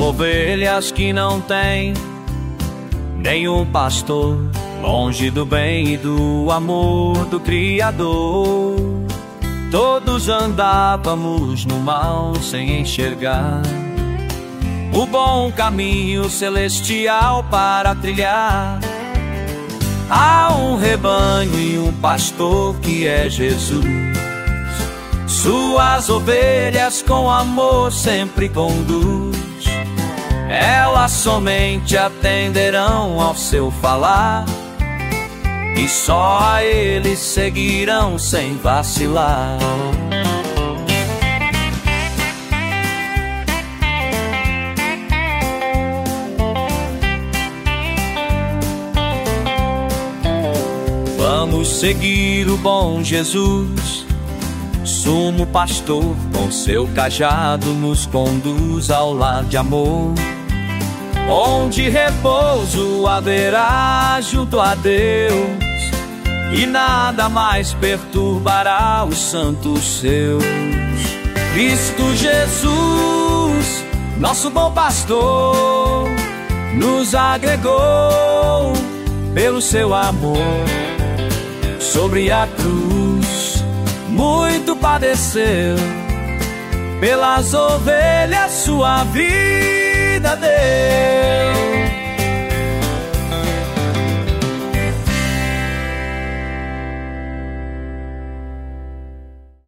ovelhas que não têm nenhum pastor, longe do bem e do amor do Criador. Todos andávamos no mal sem enxergar o bom caminho celestial para trilhar. Há um rebanho e um pastor que é Jesus. Suas ovelhas com amor sempre conduz. Elas somente atenderão ao seu falar e só a ele seguirão sem vacilar. Vamos seguir o bom Jesus, sumo pastor, com seu cajado nos conduz ao lar de amor, onde repouso haverá junto a Deus, e nada mais perturbará os santos seus. Cristo Jesus, nosso bom pastor, nos agregou pelo seu amor. Sobre a cruz muito padeceu, pelas ovelhas sua vida deu.